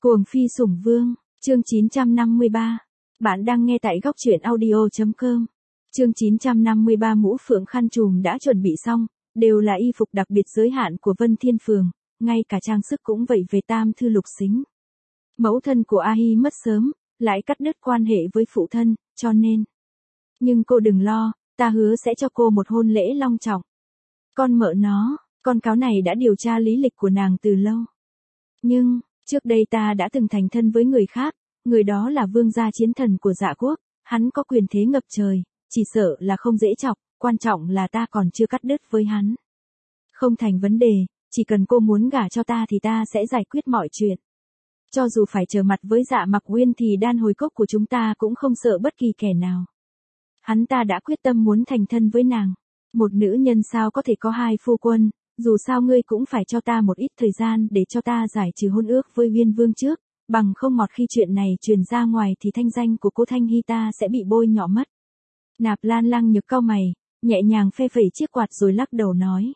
Cuồng phi sủng vương, chương 953. Bạn đang nghe tại góc truyện audio.com. Chương 953 mũ phượng khăn trùm đã chuẩn bị xong, đều là y phục đặc biệt giới hạn của Vân Thiên Phường, ngay cả trang sức cũng vậy về tam thư lục xính. Mẫu thân của A Hi mất sớm, lại cắt đứt quan hệ với phụ thân, cho nên. Nhưng cô đừng lo, ta hứa sẽ cho cô một hôn lễ long trọng. Con mợ nó, con cáo này đã điều tra lý lịch của nàng từ lâu. Nhưng, trước đây ta đã từng thành thân với người khác, người đó là vương gia chiến thần của Dạ quốc, hắn có quyền thế ngập trời, chỉ sợ là không dễ chọc, quan trọng là ta còn chưa cắt đứt với hắn. Không thành vấn đề, chỉ cần cô muốn gả cho ta thì ta sẽ giải quyết mọi chuyện. Cho dù phải trở mặt với Dạ Mặc Uyên thì đan hồi cốc của chúng ta cũng không sợ bất kỳ kẻ nào. Hắn ta đã quyết tâm muốn thành thân với nàng. Một nữ nhân sao có thể có hai phu quân, dù sao ngươi cũng phải cho ta một ít thời gian để cho ta giải trừ hôn ước với Uyên Vương trước, bằng không một khi chuyện này truyền ra ngoài thì thanh danh của cô Thanh Hy ta sẽ bị bôi nhọ mất. Nạp Lan Lăng Nhược cau mày, nhẹ nhàng phe phẩy chiếc quạt rồi lắc đầu nói.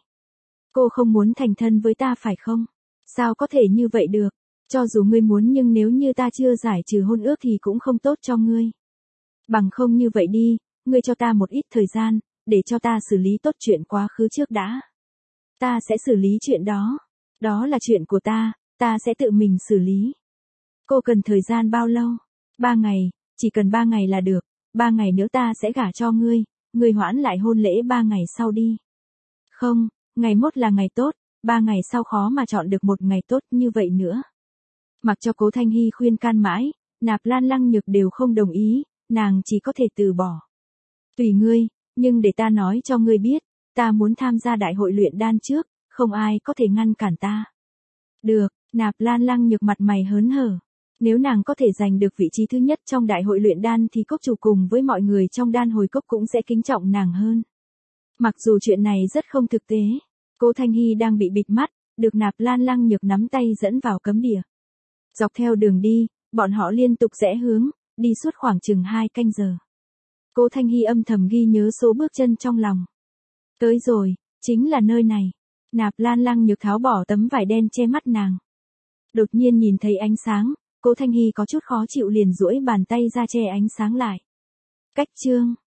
Cô không muốn thành thân với ta phải không? Sao có thể như vậy được? Cho dù ngươi muốn nhưng nếu như ta chưa giải trừ hôn ước thì cũng không tốt cho ngươi. Bằng không như vậy đi, ngươi cho ta một ít thời gian, để cho ta xử lý tốt chuyện quá khứ trước đã. Ta sẽ xử lý chuyện đó. Đó là chuyện của ta sẽ tự mình xử lý. Cô cần thời gian bao lâu? 3 ngày, chỉ cần 3 ngày là được, 3 ngày nữa ta sẽ gả cho ngươi hoãn lại hôn lễ 3 ngày sau đi. Không, ngày mốt là ngày tốt, 3 ngày sau khó mà chọn được một ngày tốt như vậy nữa. Mặc cho Cố Thanh Hy khuyên can mãi, Nạp Lan Lăng Nhược đều không đồng ý, nàng chỉ có thể từ bỏ. Tùy ngươi, nhưng để ta nói cho ngươi biết, ta muốn tham gia đại hội luyện đan trước, không ai có thể ngăn cản ta. Được, Nạp Lan Lăng Nhược mặt mày hớn hở. Nếu nàng có thể giành được vị trí thứ nhất trong đại hội luyện đan thì cốc chủ cùng với mọi người trong đan hồi cốc cũng sẽ kính trọng nàng hơn. Mặc dù chuyện này rất không thực tế, Cố Thanh Hy đang bị bịt mắt, được Nạp Lan Lăng Nhược nắm tay dẫn vào cấm địa. Dọc theo đường đi, bọn họ liên tục rẽ hướng, đi suốt khoảng chừng 2 canh giờ. Cố Thanh Hy âm thầm ghi nhớ số bước chân trong lòng. Tới rồi, chính là nơi này. Nạp Lan Lăng Nhược tháo bỏ tấm vải đen che mắt nàng. Đột nhiên nhìn thấy ánh sáng, Cố Thanh Hy có chút khó chịu liền duỗi bàn tay ra che ánh sáng lại. Cách chương.